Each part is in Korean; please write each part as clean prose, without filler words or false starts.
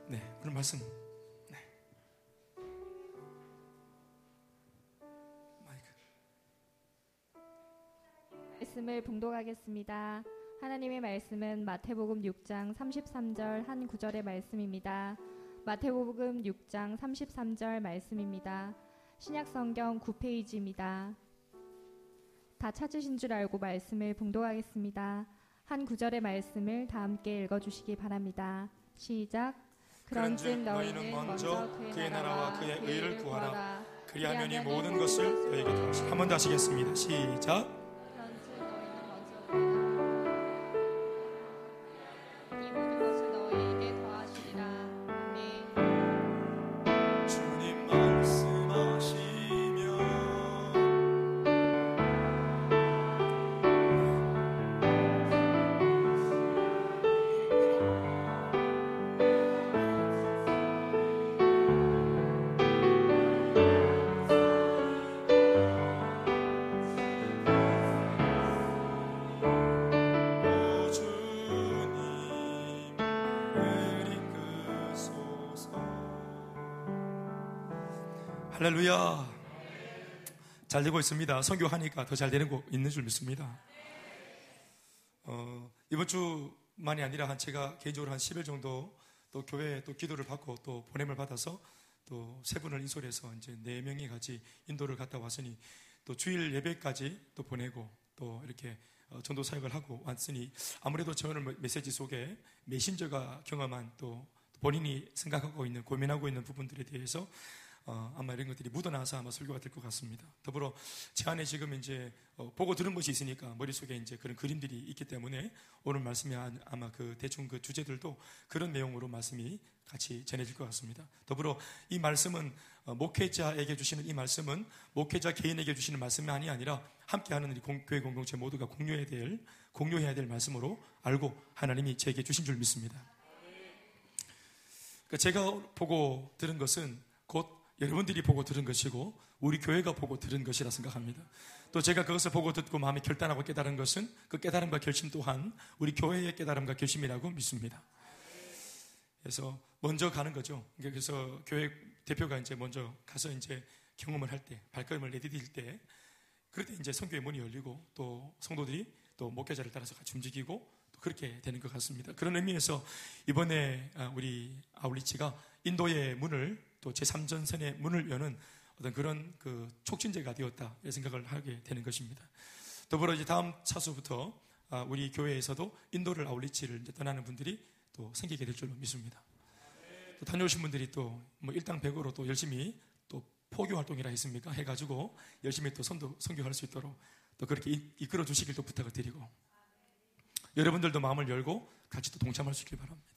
네, 오늘 말씀. 네. 마이크. 말씀을 봉독하겠습니다. 하나님의 말씀은 마태복음 6장 33절 한 구절의 말씀입니다. 마태복음 6장 33절 말씀입니다. 신약성경 9페이지입니다. 다 찾으신 줄 알고 말씀을 봉독하겠습니다. 한 구절의 말씀을 다 함께 읽어주시기 바랍니다. 시작. 그런즉 너희는 먼저 그의 나라와 그의 의를 구하라. 그리하면 이 모든 것을 너희에게 더하시리라. 한 번 더 하시겠습니다. 시작. 그런즉 너희는 먼저 이 모든 것을 너희에게 더하시리라. 아멘. 주님 말씀하시면 할렐루야. 잘 되고 있습니다. 선교하니까 더 잘 되는 거 있는 줄 믿습니다. 이번 주만이 아니라 제가 개인적으로 한 10일 정도 또 교회에 또 기도를 받고 또 보냄을 받아서 또 세 분을 인솔해서 이제 4명이 같이 인도를 갔다 왔으니 또 주일 예배까지 또 보내고 또 이렇게 전도 사역을 하고 왔으니 아무래도 저는 메시지 속에 메신저가 경험한 또 본인이 생각하고 있는 고민하고 있는 부분들에 대해서 아마 이런 것들이 묻어나서 아마 설교가 될 것 같습니다. 더불어 제 안에 지금 이제 보고 들은 것이 있으니까 머릿속에 이제 그런 그림들이 있기 때문에 오늘 말씀이 아마 그 대충 그 주제들도 그런 내용으로 말씀이 같이 전해질 것 같습니다. 더불어 이 말씀은 목회자에게 주시는 이 말씀은 목회자 개인에게 주시는 말씀이 아니라 함께하는 우리 교회 공동체 모두가 공유해야 될 말씀으로 알고 하나님이 제게 주신 줄 믿습니다. 그러니까 제가 보고 들은 것은 곧 여러분들이 보고 들은 것이고 우리 교회가 보고 들은 것이라 생각합니다. 또 제가 그것을 보고 듣고 마음에 결단하고 깨달은 것은 그 깨달음과 결심 또한 우리 교회의 깨달음과 결심이라고 믿습니다. 그래서 먼저 가는 거죠. 그래서 교회 대표가 이제 먼저 가서 이제 경험을 할 때, 발걸음을 내디딜 때, 그럴 때 이제 선교의 문이 열리고 또 성도들이 또 목회자를 따라서 같이 움직이고 또 그렇게 되는 것 같습니다. 그런 의미에서 이번에 우리 아울리치가 인도의 문을 또 제3전선의 문을 여는 어떤 그런 그 촉진제가 되었다 이런 생각을 하게 되는 것입니다. 더불어 이제 다음 차수부터 우리 교회에서도 인도를 아울리치를 이제 떠나는 분들이 또 생기게 될 줄로 믿습니다. 또 다녀오신 분들이 또 뭐 일당백으로 또 열심히 또 포교 활동이라 했습니까? 해가지고 열심히 또 선교할 수 있도록 또 그렇게 이끌어 주시길 또 부탁을 드리고 여러분들도 마음을 열고 같이 또 동참할 수 있길 바랍니다.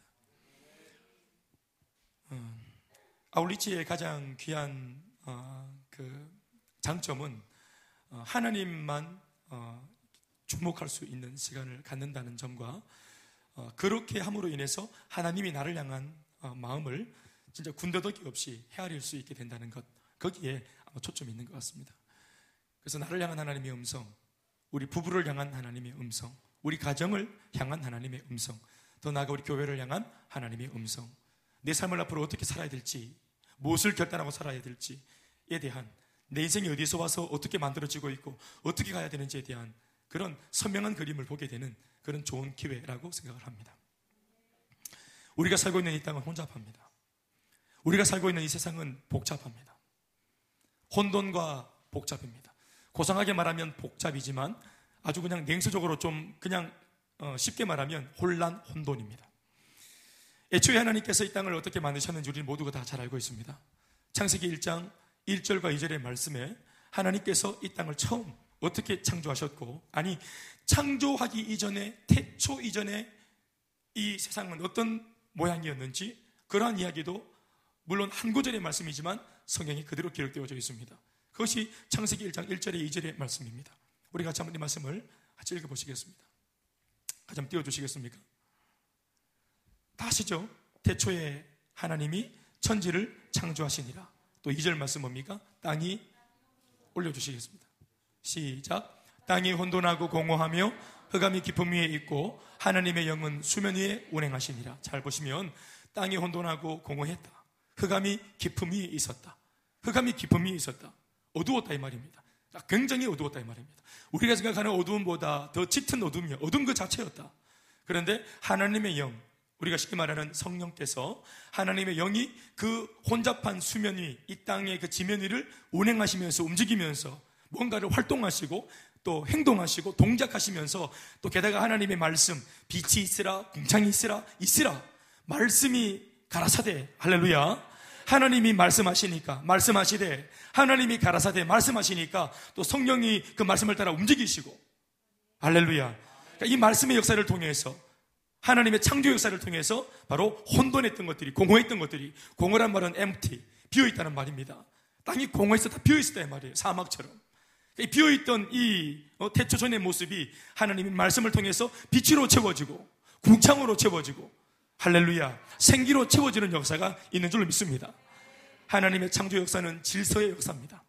아울리치의 가장 귀한 그 장점은 하나님만 주목할 수 있는 시간을 갖는다는 점과 그렇게 함으로 인해서 하나님이 나를 향한 마음을 진짜 군더더기 없이 헤아릴 수 있게 된다는 것, 거기에 아마 초점이 있는 것 같습니다. 그래서 나를 향한 하나님의 음성, 우리 부부를 향한 하나님의 음성, 우리 가정을 향한 하나님의 음성, 더 나아가 우리 교회를 향한 하나님의 음성, 내 삶을 앞으로 어떻게 살아야 될지, 무엇을 결단하고 살아야 될지에 대한, 내 인생이 어디서 와서 어떻게 만들어지고 있고 어떻게 가야 되는지에 대한 그런 선명한 그림을 보게 되는 그런 좋은 기회라고 생각을 합니다. 우리가 살고 있는 이 땅은 혼잡합니다. 우리가 살고 있는 이 세상은 복잡합니다. 혼돈과 복잡입니다. 고상하게 말하면 복잡이지만 아주 그냥 냉소적으로 좀 그냥 쉽게 말하면 혼돈입니다. 애초에 하나님께서 이 땅을 어떻게 만드셨는지 우리 모두가 다 잘 알고 있습니다. 창세기 1장 1절과 2절의 말씀에 하나님께서 이 땅을 처음 어떻게 창조하셨고, 아니 창조하기 이전에, 태초 이전에 이 세상은 어떤 모양이었는지 그러한 이야기도 물론 한 구절의 말씀이지만 성경에 그대로 기록되어져 있습니다. 그것이 창세기 1장 1절에 2절의 말씀입니다. 우리 같이 한번 이 말씀을 같이 읽어보시겠습니다. 같이 한번 띄워주시겠습니까? 다 아시죠? 태초에 하나님이 천지를 창조하시니라. 또 2절 말씀 뭡니까? 땅이 올려주시겠습니다. 시작. 땅이 혼돈하고 공허하며 흑암이 깊음 위에 있고 하나님의 영은 수면 위에 운행하시니라. 잘 보시면 땅이 혼돈하고 공허했다. 흑암이 깊음이 있었다. 흑암이 깊음이 있었다. 어두웠다 이 말입니다. 굉장히 어두웠다 이 말입니다. 우리가 생각하는 어두움보다 더 짙은 어둠이야. 어둠 그 자체였다. 그런데 하나님의 영, 우리가 쉽게 말하는 성령께서 하나님의 영이 그 혼잡한 수면 위, 이 땅의 그 지면 위를 운행하시면서 움직이면서 뭔가를 활동하시고 또 행동하시고 동작하시면서 또 게다가 하나님의 말씀, 빛이 있으라, 궁창이 있으라 말씀이 가라사대. 할렐루야. 하나님이 말씀하시되 하나님이 가라사대 말씀하시니까 또 성령이 그 말씀을 따라 움직이시고, 할렐루야. 그러니까 이 말씀의 역사를 통해서, 하나님의 창조 역사를 통해서 바로 혼돈했던 것들이, 공허했던 것들이, 공허란 말은 empty, 비어있다는 말입니다. 땅이 공허했었다, 비어있었다 이 말이에요. 사막처럼. 비어있던 이 태초전의 모습이 하나님의 말씀을 통해서 빛으로 채워지고 궁창으로 채워지고, 할렐루야, 생기로 채워지는 역사가 있는 줄로 믿습니다. 하나님의 창조 역사는 질서의 역사입니다.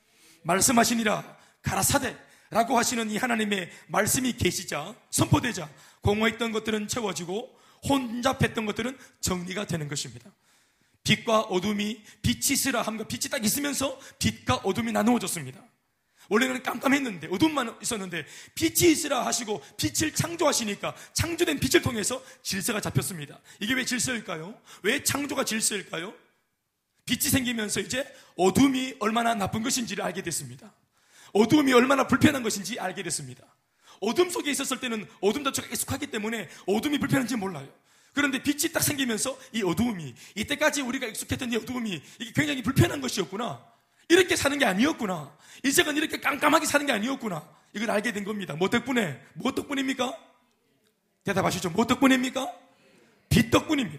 말씀하시니라 가라사대 라고 하시는 이 하나님의 말씀이 계시자, 선포되자 공허했던 것들은 채워지고 혼잡했던 것들은 정리가 되는 것입니다. 빛과 어둠이, 빛이 있으라 함과 빛이 딱 있으면서 빛과 어둠이 나누어졌습니다. 원래는 깜깜했는데, 어둠만 있었는데 빛이 있으라 하시고 빛을 창조하시니까 창조된 빛을 통해서 질서가 잡혔습니다. 이게 왜 질서일까요? 왜 창조가 질서일까요? 빛이 생기면서 이제 어둠이 얼마나 나쁜 것인지를 알게 됐습니다. 어둠이 얼마나 불편한 것인지 알게 됐습니다. 어둠 속에 있었을 때는 어둠 자체가 익숙하기 때문에 어둠이 불편한지 몰라요. 그런데 빛이 딱 생기면서 이 어두움이, 이때까지 우리가 익숙했던 이 어두움이 이게 굉장히 불편한 것이었구나, 이렇게 사는 게 아니었구나, 인생은 이렇게 깜깜하게 사는 게 아니었구나, 이걸 알게 된 겁니다. 뭐 덕분에? 뭐 덕분입니까? 대답하시죠. 뭐 덕분입니까? 빛 덕분입니다.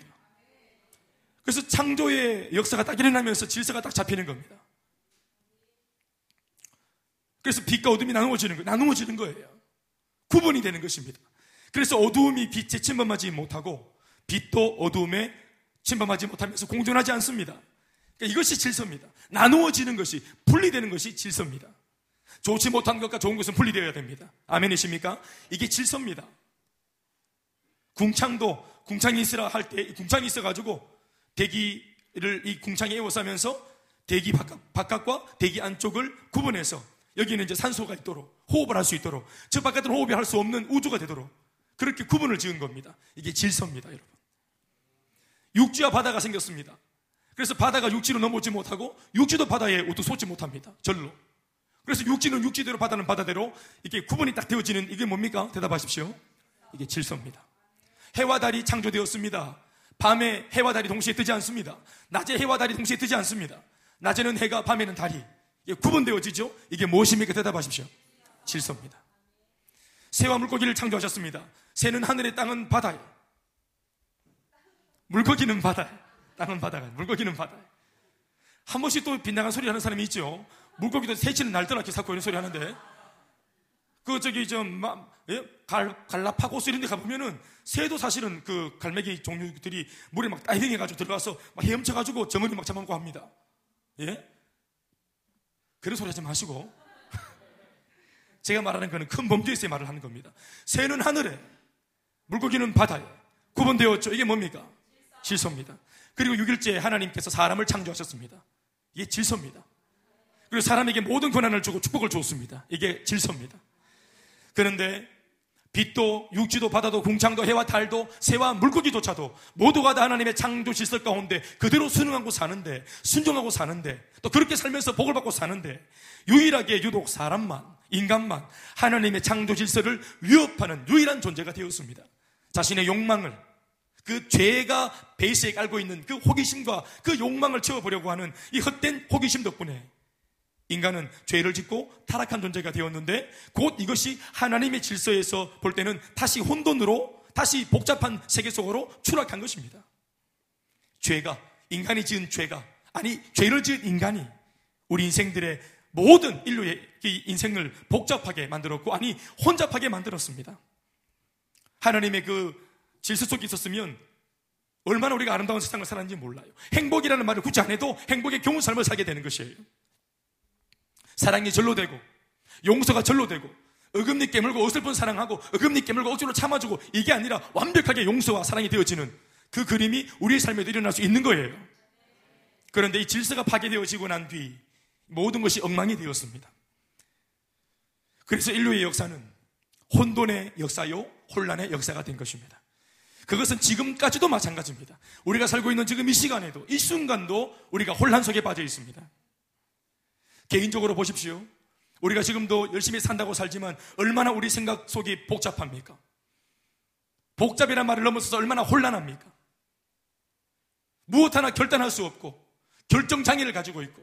그래서 창조의 역사가 딱 일어나면서 질서가 딱 잡히는 겁니다. 그래서 빛과 어둠이 나누어지는 거예요. 구분이 되는 것입니다. 그래서 어두움이 빛에 침범하지 못하고 빛도 어두움에 침범하지 못하면서 공존하지 않습니다. 그러니까 이것이 질서입니다. 나누어지는 것이, 분리되는 것이 질서입니다. 좋지 못한 것과 좋은 것은 분리되어야 됩니다. 아멘이십니까? 이게 질서입니다. 궁창이 있으라 할 때 궁창이 있어가지고 대기를 이 궁창에 에워싸면서 대기 바깥과 대기 안쪽을 구분해서 여기는 이제 산소가 있도록, 호흡을 할 수 있도록, 저 바깥은 호흡이 할 수 없는 우주가 되도록 그렇게 구분을 지은 겁니다. 이게 질서입니다, 여러분. 육지와 바다가 생겼습니다. 그래서 바다가 육지로 넘어오지 못하고 육지도 바다에 우뚝 솟지 못합니다. 절로. 그래서 육지는 육지대로, 바다는 바다대로 이렇게 구분이 딱 되어지는, 이게 뭡니까? 대답하십시오. 이게 질서입니다. 해와 달이 창조되었습니다. 밤에 해와 달이 동시에 뜨지 않습니다. 낮에 해와 달이 동시에 뜨지 않습니다. 낮에는 해가, 밤에는 달이 구분되어지죠. 이게 무엇입니까? 대답하십시오. 질서입니다. 새와 물고기를 창조하셨습니다. 새는 하늘에, 땅은 바다에. 물고기는 바다에. 땅은 바다가, 물고기는 바다에. 한 번씩 또 빗나간 소리 하는 사람이 있죠. 물고기도 새치는 날더라 이렇게 자꾸 이런 소리 하는데, 갈라파고스 이런 데 가보면은 새도 사실은 그 갈매기 종류들이 물에 막 다이빙 해가지고 들어가서 막 헤엄쳐가지고 정어리 막 잡아먹고 합니다. 예? 그런 소리 하지 마시고. 제가 말하는 거는 큰 범주에서의 말을 하는 겁니다. 새는 하늘에, 물고기는 바다에 구분되었죠. 이게 뭡니까? 질서입니다. 그리고 6일째에 하나님께서 사람을 창조하셨습니다. 이게 질서입니다. 그리고 사람에게 모든 권한을 주고 축복을 주었습니다. 이게 질서입니다. 그런데 빛도, 육지도, 바다도, 궁창도, 해와 달도, 새와 물고기조차도 모두가 다 하나님의 창조 질서 가운데 그대로 순응하고 사는데, 순종하고 사는데, 또 그렇게 살면서 복을 받고 사는데, 유일하게 유독 사람만, 인간만 하나님의 창조 질서를 위협하는 유일한 존재가 되었습니다. 자신의 욕망을, 그 죄가 베이스에 깔고 있는 그 호기심과 그 욕망을 채워보려고 하는 이 헛된 호기심 덕분에 인간은 죄를 짓고 타락한 존재가 되었는데, 곧 이것이 하나님의 질서에서 볼 때는 다시 혼돈으로, 다시 복잡한 세계 속으로 추락한 것입니다. 죄가, 인간이 지은 죄가, 아니 죄를 지은 인간이 우리 인생들의 모든 인류의 인생을 복잡하게 만들었고, 아니 혼잡하게 만들었습니다. 하나님의 그 질서 속에 있었으면 얼마나 우리가 아름다운 세상을 살았는지 몰라요. 행복이라는 말을 굳이 안 해도 행복의 경우 삶을 살게 되는 것이에요. 사랑이 절로 되고, 용서가 절로 되고, 어금니 깨물고 어설픈 사랑하고 어금니 깨물고 억지로 참아주고, 이게 아니라 완벽하게 용서와 사랑이 되어지는 그 그림이 우리의 삶에도 일어날 수 있는 거예요. 그런데 이 질서가 파괴되어지고 난 뒤 모든 것이 엉망이 되었습니다. 그래서 인류의 역사는 혼돈의 역사요, 혼란의 역사가 된 것입니다. 그것은 지금까지도 마찬가지입니다. 우리가 살고 있는 지금 이 시간에도, 이 순간도 우리가 혼란 속에 빠져 있습니다. 개인적으로 보십시오. 우리가 지금도 열심히 산다고 살지만 얼마나 우리 생각 속이 복잡합니까? 복잡이란 말을 넘어서서 얼마나 혼란합니까? 무엇 하나 결단할 수 없고 결정장애를 가지고 있고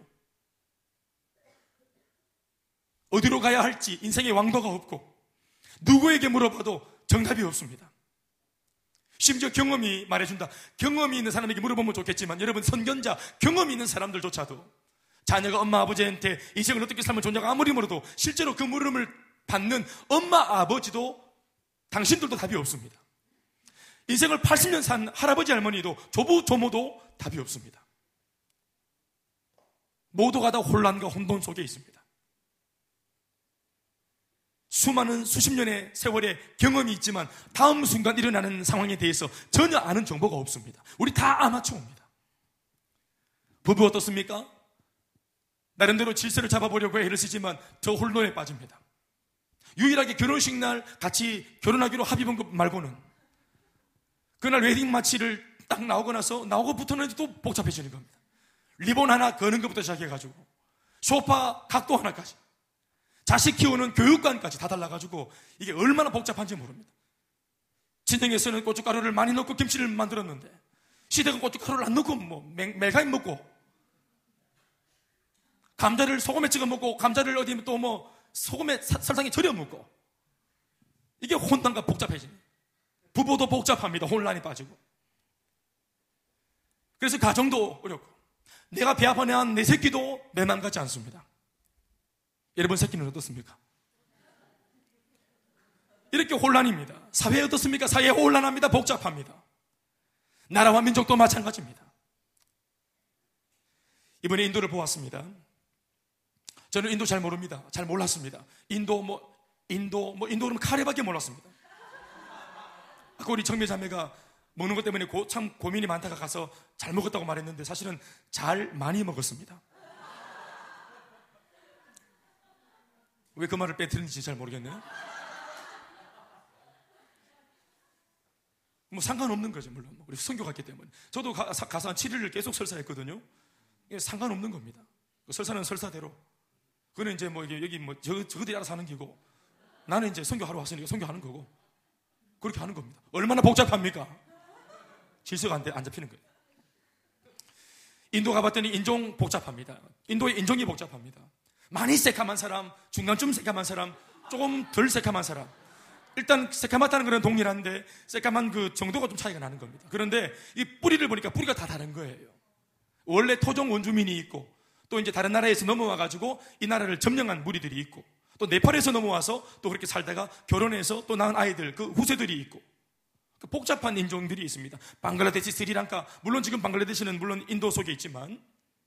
어디로 가야 할지 인생의 왕도가 없고 누구에게 물어봐도 정답이 없습니다. 심지어 경험이 말해준다. 경험이 있는 사람에게 물어보면 좋겠지만 여러분, 선견자, 경험이 있는 사람들조차도 자녀가 엄마 아버지한테 인생을 어떻게 살면 좋냐고 아무리 물어도 실제로 그 물음을 받는 엄마 아버지도 당신들도 답이 없습니다. 인생을 80년 산 할아버지 할머니도 조부 조모도 답이 없습니다. 모두가 다 혼란과 혼돈 속에 있습니다. 수많은 수십 년의 세월의 경험이 있지만 다음 순간 일어나는 상황에 대해서 전혀 아는 정보가 없습니다. 우리 다 아마추어입니다. 부부 어떻습니까? 나름대로 질서를 잡아보려고 애를 쓰지만 저 혼돈에 빠집니다. 유일하게 결혼식 날 같이 결혼하기로 합의본 것 말고는 그날 웨딩 마치를 딱 나오고 나서 나오고부터는 또 복잡해지는 겁니다. 리본 하나 거는 것부터 시작해가지고 소파 각도 하나까지 자식 키우는 교육관까지 다 달라가지고 이게 얼마나 복잡한지 모릅니다. 친정에서는 고춧가루를 많이 넣고 김치를 만들었는데 시댁은 고춧가루를 안 넣고 멜가임 먹고 감자를 소금에 찍어 먹고 감자를 어디 또 소금에 설탕에 절여 먹고 이게 혼돈과 복잡해지네. 부부도 복잡합니다. 혼란이 빠지고. 그래서 가정도 어렵고 내가 배 아파 낳은 내 새끼도 내 맘 같지 않습니다. 여러분 새끼는 어떻습니까? 이렇게 혼란입니다. 사회 어떻습니까? 사회 혼란합니다. 복잡합니다. 나라와 민족도 마찬가지입니다. 이번에 인도를 보았습니다. 저는 인도 잘 모릅니다. 잘 몰랐습니다. 인도는 카레밖에 몰랐습니다. 아까 우리 청매자매가 먹는 것 때문에 참 고민이 많다가 가서 잘 먹었다고 말했는데 사실은 잘 많이 먹었습니다. 왜 그 말을 빼뜨리는지 잘 모르겠네요. 상관없는 거죠, 물론. 우리 선교 갔기 때문에. 저도 가서 한 7일을 계속 설사했거든요. 이게 상관없는 겁니다. 설사는 설사대로. 그거는 이제 저들이 알아서 하는 기고, 나는 이제 선교하러 왔으니까 선교하는 거고, 그렇게 하는 겁니다. 얼마나 복잡합니까? 질서가 안 잡히는 거예요. 인도 가봤더니 인종 복잡합니다. 인도의 인종이 복잡합니다. 많이 새카만 사람, 중간쯤 새카만 사람, 조금 덜 새카만 사람. 일단 새카맣다는 건 동일한데 새카만 그 정도가 좀 차이가 나는 겁니다. 그런데 이 뿌리를 보니까 뿌리가 다 다른 거예요. 원래 토종 원주민이 있고 또 이제 다른 나라에서 넘어와가지고 이 나라를 점령한 무리들이 있고 또 네팔에서 넘어와서 또 그렇게 살다가 결혼해서 또 낳은 아이들, 그 후세들이 있고 복잡한 인종들이 있습니다. 방글라데시, 스리랑카, 물론 지금 방글라데시는 물론 인도 속에 있지만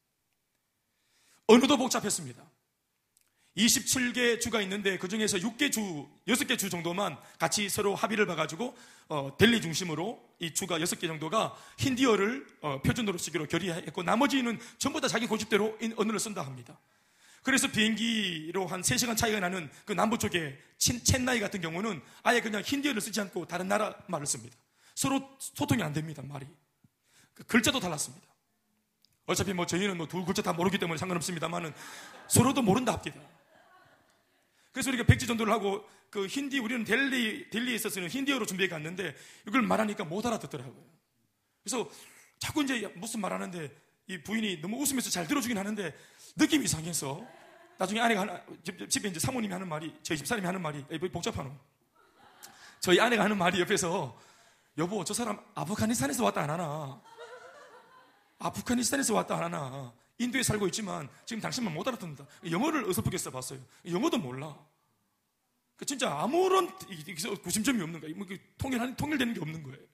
언어도 복잡했습니다. 27개 주가 있는데 그 중에서 6개 주 정도만 같이 서로 합의를 봐가지고 델리 중심으로 이 주가 6개 정도가 힌디어를 표준어로 쓰기로 결의했고 나머지는 전부 다 자기 고집대로 언어를 쓴다 합니다. 그래서 비행기로 한 3시간 차이가 나는 그 남부 쪽에 첸나이 같은 경우는 아예 그냥 힌디어를 쓰지 않고 다른 나라 말을 씁니다. 서로 소통이 안 됩니다. 말이. 글자도 달랐습니다. 어차피 저희는 두 글자 다 모르기 때문에 상관없습니다만은 서로도 모른다 합니다. 그래서 우리가 백지 전도를 하고 그 힌디, 우리는 델리에서 쓰는 힌디어로 준비해 갔는데 이걸 말하니까 못 알아듣더라고요. 그래서 자꾸 이제 무슨 말하는데 이 부인이 너무 웃으면서 잘 들어주긴 하는데 느낌이 이상해서 나중에 아내가 집에 이제 사모님이 하는 말이, 저희 집사람이 하는 말이 복잡하노. 저희 아내가 하는 말이 옆에서 여보 저 사람 아프가니스탄에서 왔다 안 하나? 아프가니스탄에서 왔다 안 하나? 인도에 살고 있지만 지금 당신만 못 알아듣는다. 영어를 어설프게 써봤어요. 영어도 몰라. 진짜 아무런 구심점이 없는 거예요. 통일되는 게 없는 거예요.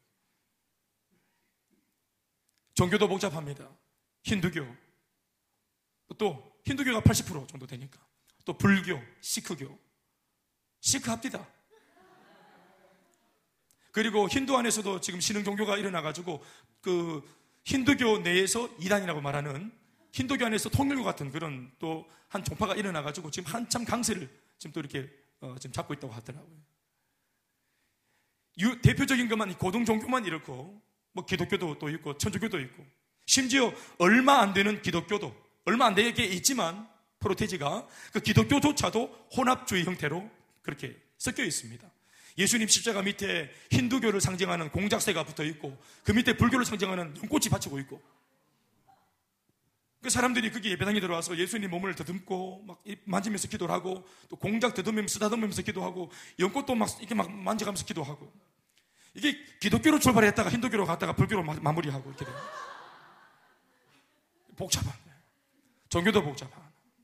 종교도 복잡합니다. 힌두교. 또 힌두교가 80% 정도 되니까. 또 불교, 시크교. 시크 합디다. 그리고 힌두 안에서도 지금 신흥 종교가 일어나가지고 그 힌두교 내에서 이단이라고 말하는 힌두교 안에서 통일교 같은 그런 또 한 종파가 일어나가지고 지금 한참 강세를 지금 또 이렇게 지금 잡고 있다고 하더라고요. 대표적인 것만 고등 종교만 이렇고 뭐 기독교도 또 있고 천주교도 있고 심지어 얼마 안 되는 기독교도 얼마 안 되게 있지만 프로테지가 그 기독교조차도 혼합주의 형태로 그렇게 섞여 있습니다. 예수님 십자가 밑에 힌두교를 상징하는 공작새가 붙어 있고 그 밑에 불교를 상징하는 연꽃이 받치고 있고 그 사람들이 거기 예배당에 들어와서 예수님 몸을 더듬고 막 만지면서 기도를 하고 또 공작 쓰다듬으면서 기도하고 연꽃도 막 이렇게 막 만져가면서 기도하고 이게 기독교로 출발했다가 힌두교로 갔다가 불교로 마무리하고 이렇게 돼요. 복잡한 종교도 복잡한.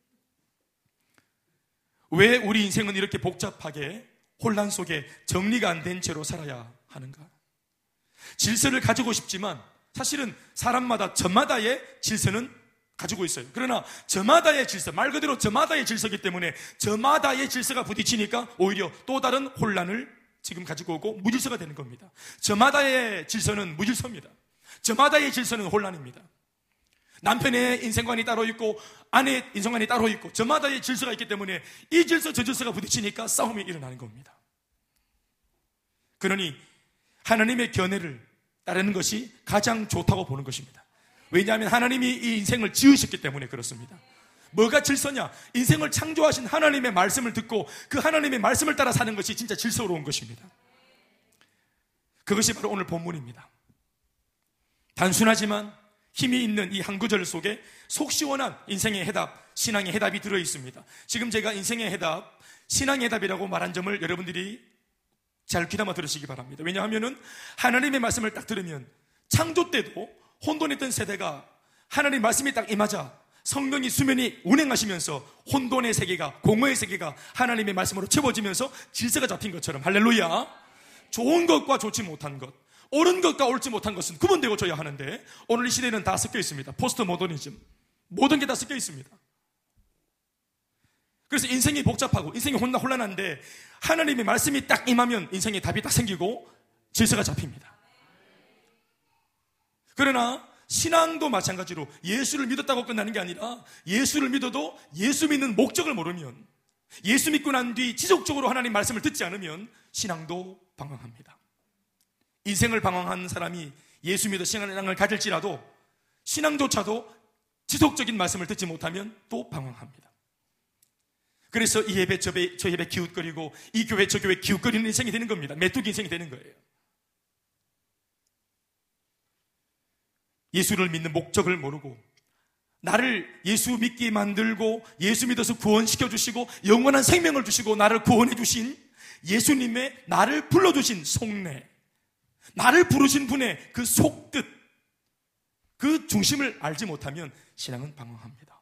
왜 우리 인생은 이렇게 복잡하게 혼란 속에 정리가 안 된 채로 살아야 하는가? 질서를 가지고 싶지만 사실은 사람마다 저마다의 질서는 가지고 있어요. 그러나 저마다의 질서, 말 그대로 저마다의 질서이기 때문에 저마다의 질서가 부딪히니까 오히려 또 다른 혼란을 지금 가지고 오고 무질서가 되는 겁니다. 저마다의 질서는 무질서입니다. 저마다의 질서는 혼란입니다. 남편의 인생관이 따로 있고 아내의 인생관이 따로 있고 저마다의 질서가 있기 때문에 이 질서 저 질서가 부딪히니까 싸움이 일어나는 겁니다. 그러니 하나님의 견해를 따르는 것이 가장 좋다고 보는 것입니다. 왜냐하면 하나님이 이 인생을 지으셨기 때문에 그렇습니다. 뭐가 질서냐? 인생을 창조하신 하나님의 말씀을 듣고 그 하나님의 말씀을 따라 사는 것이 진짜 질서로운 것입니다. 그것이 바로 오늘 본문입니다. 단순하지만 힘이 있는 이 한 구절 속에 속 시원한 인생의 해답, 신앙의 해답이 들어있습니다. 지금 제가 인생의 해답, 신앙의 해답이라고 말한 점을 여러분들이 잘 귀담아 들으시기 바랍니다. 왜냐하면 하나님의 말씀을 딱 들으면 창조 때도 혼돈했던 세대가 하나님 말씀이 딱 임하자 성령이 수면이 운행하시면서 혼돈의 세계가 공허의 세계가 하나님의 말씀으로 채워지면서 질서가 잡힌 것처럼 할렐루야. 좋은 것과 좋지 못한 것, 옳은 것과 옳지 못한 것은 구분되고 줘야 하는데 오늘 이 시대는 다 섞여 있습니다. 포스트 모더니즘, 모든 게 다 섞여 있습니다. 그래서 인생이 복잡하고 인생이 혼란한데 하나님의 말씀이 딱 임하면 인생의 답이 딱 생기고 질서가 잡힙니다. 그러나 신앙도 마찬가지로 예수를 믿었다고 끝나는 게 아니라 예수를 믿어도 예수 믿는 목적을 모르면, 예수 믿고 난 뒤 지속적으로 하나님 말씀을 듣지 않으면 신앙도 방황합니다. 인생을 방황한 사람이 예수 믿어 신앙을 가질지라도 신앙조차도 지속적인 말씀을 듣지 못하면 또 방황합니다. 그래서 이 예배 저 예배 기웃거리고 이 교회 저 교회 기웃거리는 인생이 되는 겁니다. 메뚜기 인생이 되는 거예요. 예수를 믿는 목적을 모르고 나를 예수 믿게 만들고 예수 믿어서 구원시켜 주시고 영원한 생명을 주시고 나를 구원해 주신 예수님의 나를 불러주신 속내, 나를 부르신 분의 그 속뜻, 그 중심을 알지 못하면 신앙은 방황합니다.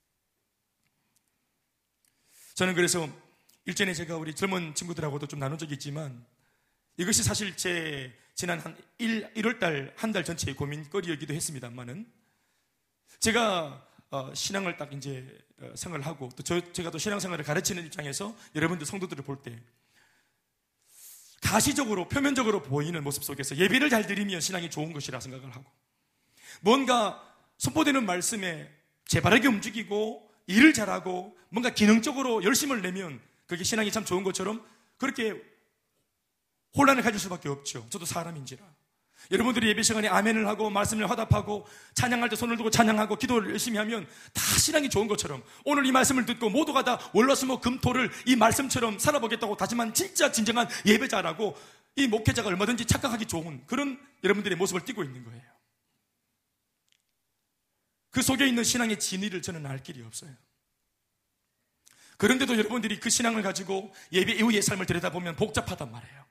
저는 그래서 일전에 제가 우리 젊은 친구들하고도 좀 나눈 적이 있지만 이것이 사실 제 지난 한 1월달 한 달 전체의 고민거리이기도 했습니다만은 제가 신앙을 딱 이제 생활을 하고 또 제가 또 신앙생활을 가르치는 입장에서 여러분들 성도들을 볼 때 가시적으로 표면적으로 보이는 모습 속에서 예배를 잘 드리면 신앙이 좋은 것이라 생각을 하고 뭔가 선포되는 말씀에 재바르게 움직이고 일을 잘하고 뭔가 기능적으로 열심을 내면 그게 신앙이 참 좋은 것처럼 그렇게 혼란을 가질 수밖에 없죠. 저도 사람인지라. 여러분들이 예배 시간에 아멘을 하고 말씀을 화답하고 찬양할 때 손을 들고 찬양하고 기도를 열심히 하면 다 신앙이 좋은 것처럼 오늘 이 말씀을 듣고 모두가 다 월화수목 금토를 이 말씀처럼 살아보겠다고 다짐한 진짜 진정한 예배자라고 이 목회자가 얼마든지 착각하기 좋은 그런 여러분들의 모습을 띠고 있는 거예요. 그 속에 있는 신앙의 진리를 저는 알 길이 없어요. 그런데도 여러분들이 그 신앙을 가지고 예배 이후의 삶을 들여다보면 복잡하단 말이에요.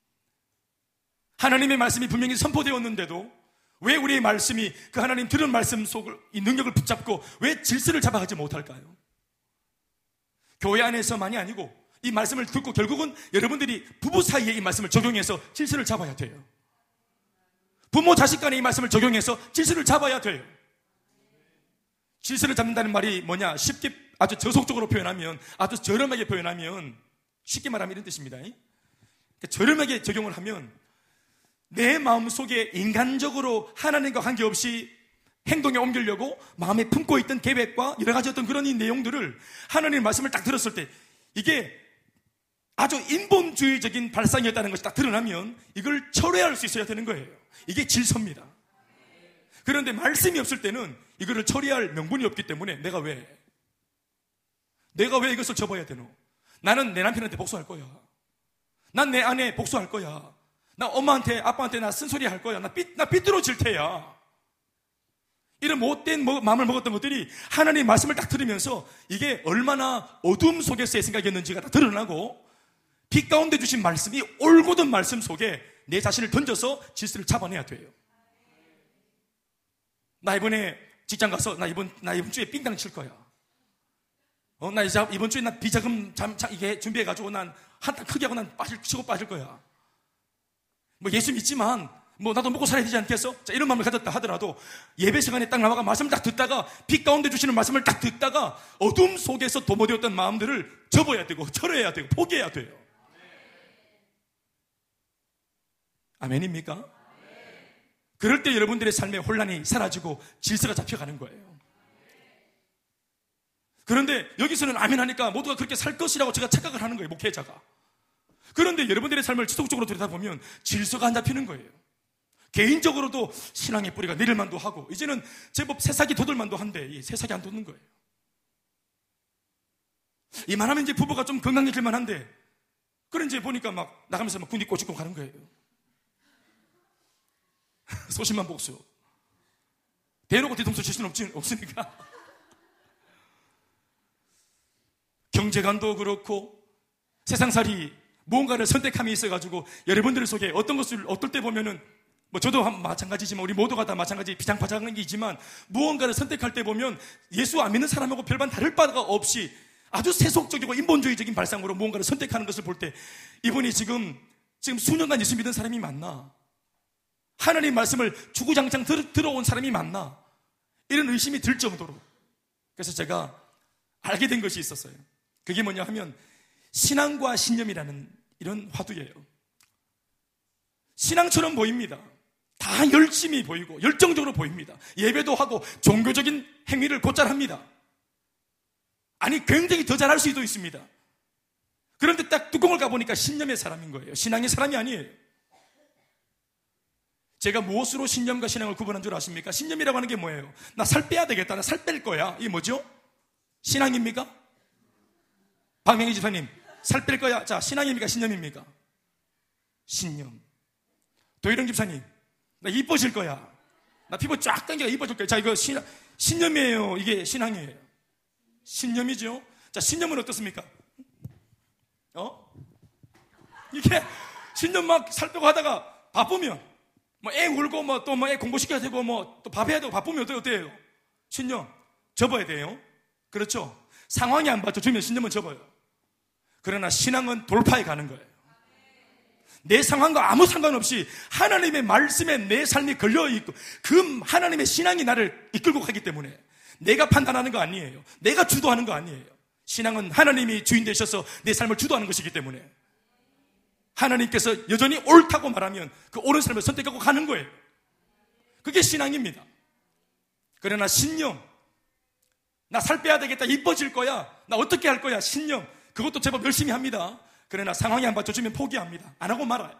하나님의 말씀이 분명히 선포되었는데도 왜 우리의 말씀이 그 하나님 들은 말씀 속을 이 능력을 붙잡고 왜 질서를 잡아가지 못할까요? 교회 안에서만이 아니고 이 말씀을 듣고 결국은 여러분들이 부부 사이에 이 말씀을 적용해서 질서를 잡아야 돼요. 부모 자식 간에 이 말씀을 적용해서 질서를 잡아야 돼요. 질서를 잡는다는 말이 뭐냐? 쉽게 아주 저속적으로 표현하면 아주 저렴하게 표현하면 쉽게 말하면 이런 뜻입니다. 저렴하게 적용을 하면 내 마음속에 인간적으로 하나님과 관계없이 행동에 옮기려고 마음에 품고 있던 계획과 여러 가지 어떤 그런 이 내용들을 하나님의 말씀을 딱 들었을 때 이게 아주 인본주의적인 발상이었다는 것이 딱 드러나면 이걸 철회할 수 있어야 되는 거예요. 이게 질서입니다. 그런데 말씀이 없을 때는 이거를 처리할 명분이 없기 때문에 내가 왜 이것을 접어야 되노? 나는 내 남편한테 복수할 거야. 난 내 아내 복수할 거야. 나 엄마한테 아빠한테 나 쓴소리 할 거야. 나 삐뚤어질 테야. 이런 못된 마음을 먹었던 것들이 하나님의 말씀을 딱 들으면서 이게 얼마나 어둠 속에서의 생각이었는지가 다 드러나고 빛 가운데 주신 말씀이 올곧은 말씀 속에 내 자신을 던져서 질서를 잡아내야 돼요. 나 이번에 직장 가서 나 이번 주에 삥땅 칠 거야. 나 이번 주에 나 비자금 이게 준비해가지고 난 한탕 크게 하고 난 치고 빠질 거야. 뭐 예수 믿지만 뭐 나도 먹고 살아야 되지 않겠어? 자, 이런 마음을 가졌다 하더라도 예배 시간에 딱 나와가 말씀을 딱 듣다가 빛 가운데 주시는 말씀을 딱 듣다가 어둠 속에서 도모되었던 마음들을 접어야 되고 철회해야 되고 포기해야 돼요. 아멘입니까? 그럴 때 여러분들의 삶의 혼란이 사라지고 질서가 잡혀가는 거예요. 그런데 여기서는 아멘 하니까 모두가 그렇게 살 것이라고 제가 착각을 하는 거예요, 목회자가. 그런데 여러분들의 삶을 지속적으로 들여다보면 질서가 안 잡히는 거예요. 개인적으로도 신앙의 뿌리가 내릴만도 하고 이제는 제법 새싹이 돋을만도 한데 이 새싹이 안 돋는 거예요. 이만하면 이제 부부가 좀 건강해질만 한데 그런 이제 보니까 막 나가면서 막 군디 꼬집고 가는 거예요. 소신만 복수. 대놓고 뒤통수 칠 수는 없으니까. 경제관도 그렇고 세상살이 무언가를 선택함이 있어가지고 여러분들 속에 어떨 때 보면은 뭐 저도 마찬가지지만 우리 모두가 다 마찬가지 비장파장이지만 무언가를 선택할 때 보면 예수 안 믿는 사람하고 별반 다를 바가 없이 아주 세속적이고 인본주의적인 발상으로 무언가를 선택하는 것을 볼 때 이분이 지금 수년간 예수 믿는 사람이 맞나? 하나님 말씀을 주구장창 들어온 사람이 맞나? 이런 의심이 들 정도로. 그래서 제가 알게 된 것이 있었어요. 그게 뭐냐 하면 신앙과 신념이라는 이런 화두예요. 신앙처럼 보입니다. 다 열심히 보이고 열정적으로 보입니다. 예배도 하고 종교적인 행위를 곧잘 합니다. 아니 굉장히 더 잘할 수도 있습니다. 그런데 딱 뚜껑을 까보니까 신념의 사람인 거예요. 신앙의 사람이 아니에요. 제가 무엇으로 신념과 신앙을 구분한 줄 아십니까? 신념이라고 하는 게 뭐예요? 나 살 빼야 되겠다. 나 살 뺄 거야. 이게 뭐죠? 신앙입니까? 박명희 집사님, 살 뺄 거야. 자, 신앙입니까? 신념입니까? 신념. 도희령 집사님, 나 이뻐질 거야. 나 피부 쫙 당겨가 이뻐질 거야. 자, 이거 신념이에요. 이게 신앙이에요. 신념이죠. 자, 신념은 어떻습니까? 이게 신념 막 살 빼고 하다가 바쁘면 뭐 애 울고 뭐 또 뭐 애 공부시켜야 되고 뭐 또 밥 해야 되고 바쁘면 어때요? 신념 접어야 돼요. 그렇죠? 상황이 안 받쳐주면 신념은 접어요. 그러나 신앙은 돌파해 가는 거예요. 내 상황과 아무 상관없이 하나님의 말씀에 내 삶이 걸려있고 그 하나님의 신앙이 나를 이끌고 가기 때문에 내가 판단하는 거 아니에요. 내가 주도하는 거 아니에요. 신앙은 하나님이 주인 되셔서 내 삶을 주도하는 것이기 때문에 하나님께서 여전히 옳다고 말하면 그 옳은 삶을 선택하고 가는 거예요. 그게 신앙입니다. 그러나 신념, 나 살 빼야 되겠다, 이뻐질 거야, 나 어떻게 할 거야, 신념, 그것도 제법 열심히 합니다. 그러나 상황이 안 받쳐주면 포기합니다. 안 하고 말아요.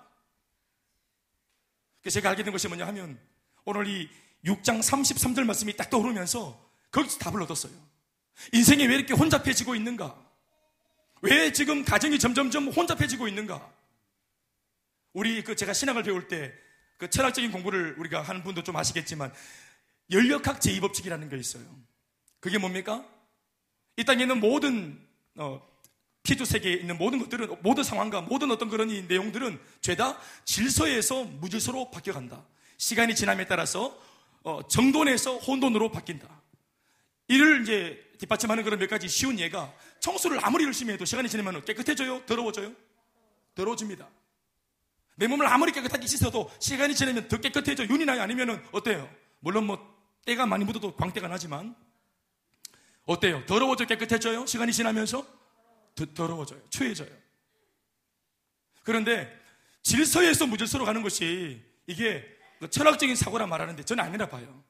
그래서 제가 알게 된 것이 뭐냐 하면 오늘 이 6장 33절 말씀이 딱 떠오르면서 거기서 답을 얻었어요. 인생이 왜 이렇게 혼잡해지고 있는가? 왜 지금 가정이 점점점 혼잡해지고 있는가? 우리 제가 신학을 배울 때 그 철학적인 공부를 우리가 하는 분도 좀 아시겠지만 연력학 제2법칙이라는 게 있어요. 그게 뭡니까? 이 땅에 있는 모든 피조 세계에 있는 모든 것들은, 모든 상황과 모든 어떤 그런 이 내용들은 죄다 질서에서 무질서로 바뀌어간다. 시간이 지남에 따라서 정돈에서 혼돈으로 바뀐다. 이를 이제 뒷받침하는 그런 몇 가지 쉬운 예가, 청소를 아무리 열심히 해도 시간이 지나면 깨끗해져요? 더러워져요? 더러워집니다. 내 몸을 아무리 깨끗하게 씻어도 시간이 지나면 더 깨끗해져. 윤이 나요? 아니면은 어때요? 물론 뭐 때가 많이 묻어도 광때가 나지만 어때요? 더러워져? 깨끗해져요? 시간이 지나면서 더러워져요. 추해져요. 그런데 질서에서 무질서로 가는 것이 이게 철학적인 사고라 말하는데 저는 아니라 봐요.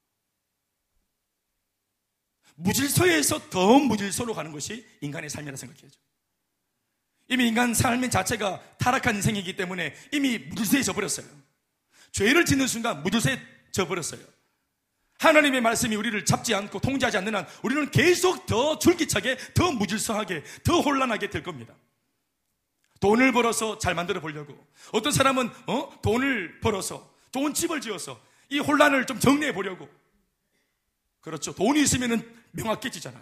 무질서에서 더 무질서로 가는 것이 인간의 삶이라 생각해야죠. 이미 인간 삶의 자체가 타락한 인생이기 때문에 이미 무질서해져 버렸어요. 죄를 짓는 순간 무질서해져 버렸어요. 하나님의 말씀이 우리를 잡지 않고 통제하지 않는 한 우리는 계속 더 줄기차게, 더 무질서하게, 더 혼란하게 될 겁니다. 돈을 벌어서 잘 만들어 보려고, 어떤 사람은 돈을 벌어서 좋은 집을 지어서 이 혼란을 좀 정리해 보려고. 그렇죠. 돈이 있으면 명확해지잖아요.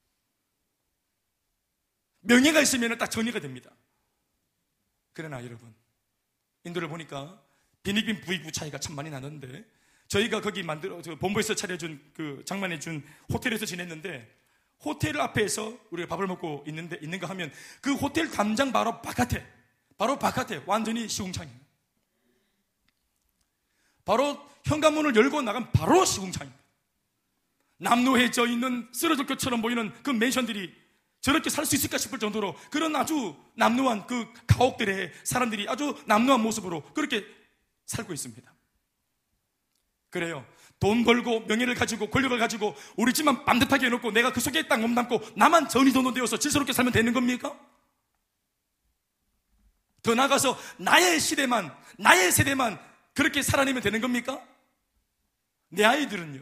명예가 있으면 딱 정리가 됩니다. 그러나 여러분, 인도를 보니까 빈익빈 부익부 차이가 참 많이 나는데, 저희가 거기 본부에서 차려준 장만해준 호텔에서 지냈는데, 호텔 앞에서 우리가 밥을 먹고 있는가 하면 그 호텔 담장 바로 바깥에 완전히 시궁창이에요. 바로 현관문을 열고 나가면 바로 시궁창입니다. 남로에 져 있는 쓰러질 것처럼 보이는 그 맨션들이 저렇게 살 수 있을까 싶을 정도로 그런 아주 남루한 그 가옥들의 사람들이 아주 남루한 모습으로 그렇게 살고 있습니다. 그래요. 돈 벌고 명예를 가지고 권력을 가지고 우리 집만 반듯하게 해놓고 내가 그 속에 딱 몸담고 나만 전이도노되어서 질서롭게 살면 되는 겁니까? 더 나아가서 나의 세대만 그렇게 살아내면 되는 겁니까? 내 아이들은요,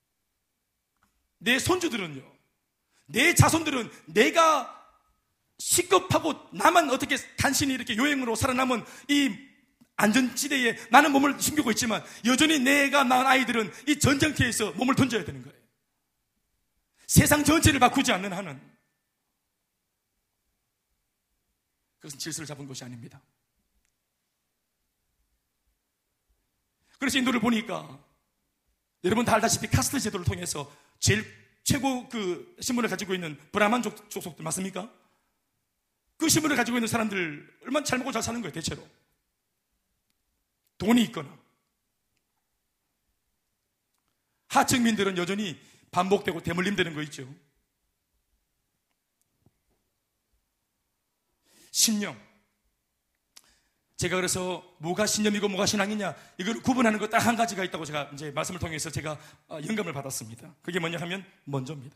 내 손주들은요, 내 자손들은 내가 시급하고 나만 어떻게 단신이 이렇게 요행으로 살아남은 이 안전지대에 나는 몸을 숨기고 있지만 여전히 내가 낳은 아이들은 이 전쟁터에서 몸을 던져야 되는 거예요. 세상 전체를 바꾸지 않는 한은 그것은 질서를 잡은 것이 아닙니다. 그래서 인도를 보니까 여러분 다 알다시피 카스트 제도를 통해서 제일 최고 그 신분을 가지고 있는 브라만 족속들 맞습니까? 그 신분을 가지고 있는 사람들 얼마나 잘 먹고 잘 사는 거예요. 대체로 돈이 있거나. 하층민들은 여전히 반복되고 대물림되는 거 있죠. 신념. 제가 그래서 뭐가 신념이고 뭐가 신앙이냐 이걸 구분하는 거 딱 한 가지가 있다고 제가 이제 말씀을 통해서 제가 영감을 받았습니다. 그게 뭐냐 하면 먼저입니다.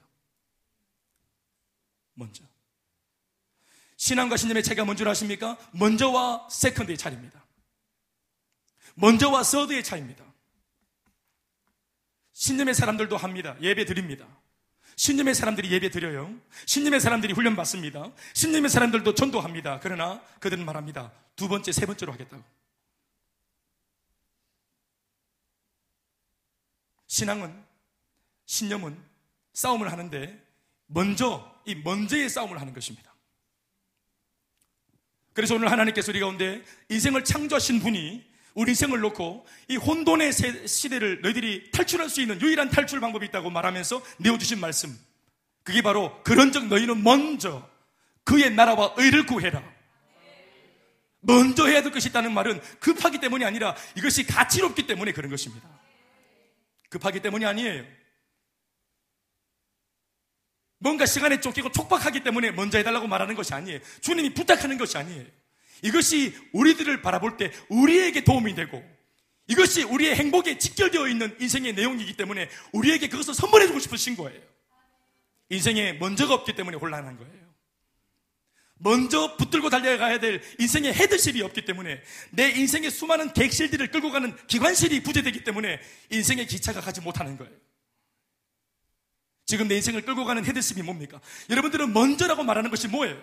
먼저. 신앙과 신념의 차이가 뭔 줄 아십니까? 먼저와 세컨드의 차이입니다. 먼저와 서드의 차이입니다. 신념의 사람들도 합니다. 예배 드립니다. 신념의 사람들이 예배 드려요. 신념의 사람들이 훈련 받습니다. 신념의 사람들도 전도합니다. 그러나 그들은 말합니다. 두 번째, 세 번째로 하겠다고. 신념은 싸움을 하는데 먼저의 싸움을 하는 것입니다. 그래서 오늘 하나님께서 우리 가운데 인생을 창조하신 분이 우리 인생을 놓고 이 혼돈의 시대를 너희들이 탈출할 수 있는 유일한 탈출 방법이 있다고 말하면서 내어주신 말씀, 그게 바로 그런즉 너희는 먼저 그의 나라와 의를 구해라. 먼저 해야 될 것이 있다는 말은 급하기 때문이 아니라 이것이 가치롭기 때문에 그런 것입니다. 급하기 때문이 아니에요. 뭔가 시간에 쫓기고 촉박하기 때문에 먼저 해달라고 말하는 것이 아니에요. 주님이 부탁하는 것이 아니에요. 이것이 우리들을 바라볼 때 우리에게 도움이 되고 이것이 우리의 행복에 직결되어 있는 인생의 내용이기 때문에 우리에게 그것을 선물해주고 싶으신 거예요. 인생에 먼저가 없기 때문에 혼란한 거예요. 먼저 붙들고 달려가야 될 인생의 헤드십이 없기 때문에 내 인생의 수많은 객실들을 끌고 가는 기관실이 부재되기 때문에 인생의 기차가 가지 못하는 거예요. 지금 내 인생을 끌고 가는 헤드십이 뭡니까? 여러분들은 먼저라고 말하는 것이 뭐예요?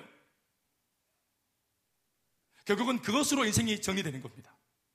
결국은 그것으로 인생이 정리되는 겁니다.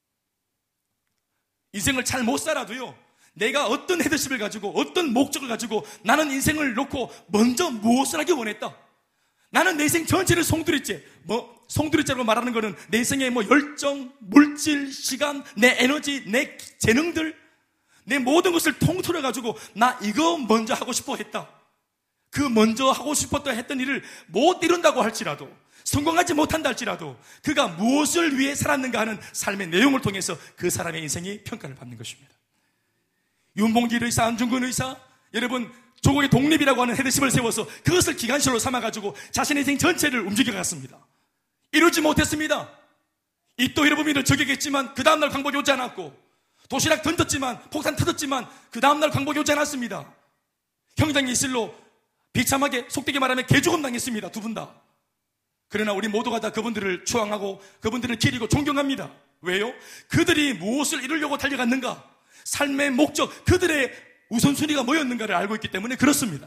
인생을 잘 못 살아도요, 내가 어떤 헤드십을 가지고 어떤 목적을 가지고 나는 인생을 놓고 먼저 무엇을 하기 원했다. 나는 내 인생 전체를 송두리째라고 말하는 거는 내 인생의 열정, 물질, 시간, 내 에너지, 내 재능들, 내 모든 것을 통틀어 가지고 나 이거 먼저 하고 싶어 했다. 그 먼저 하고 싶었다 했던 일을 못 이룬다고 할지라도, 성공하지 못한다 할지라도 그가 무엇을 위해 살았는가 하는 삶의 내용을 통해서 그 사람의 인생이 평가를 받는 것입니다. 윤봉길 의사, 안중근 의사, 여러분 조국의 독립이라고 하는 헤드십을 세워서 그것을 기관실로 삼아가지고 자신의 인생 전체를 움직여갔습니다. 이루지 못했습니다. 이 또 여러분이 저격했지만 그 다음날 광복이 오지 않았고, 도시락 던졌지만, 폭탄 터졌지만 그 다음날 광복이 오지 않았습니다. 형장의 이슬로 비참하게 속되게 말하면 개죽음 당했습니다. 두 분 다. 그러나 우리 모두가 다 그분들을 추앙하고 그분들을 기리고 존경합니다. 왜요? 그들이 무엇을 이루려고 달려갔는가? 삶의 목적, 그들의 우선순위가 뭐였는가를 알고 있기 때문에 그렇습니다.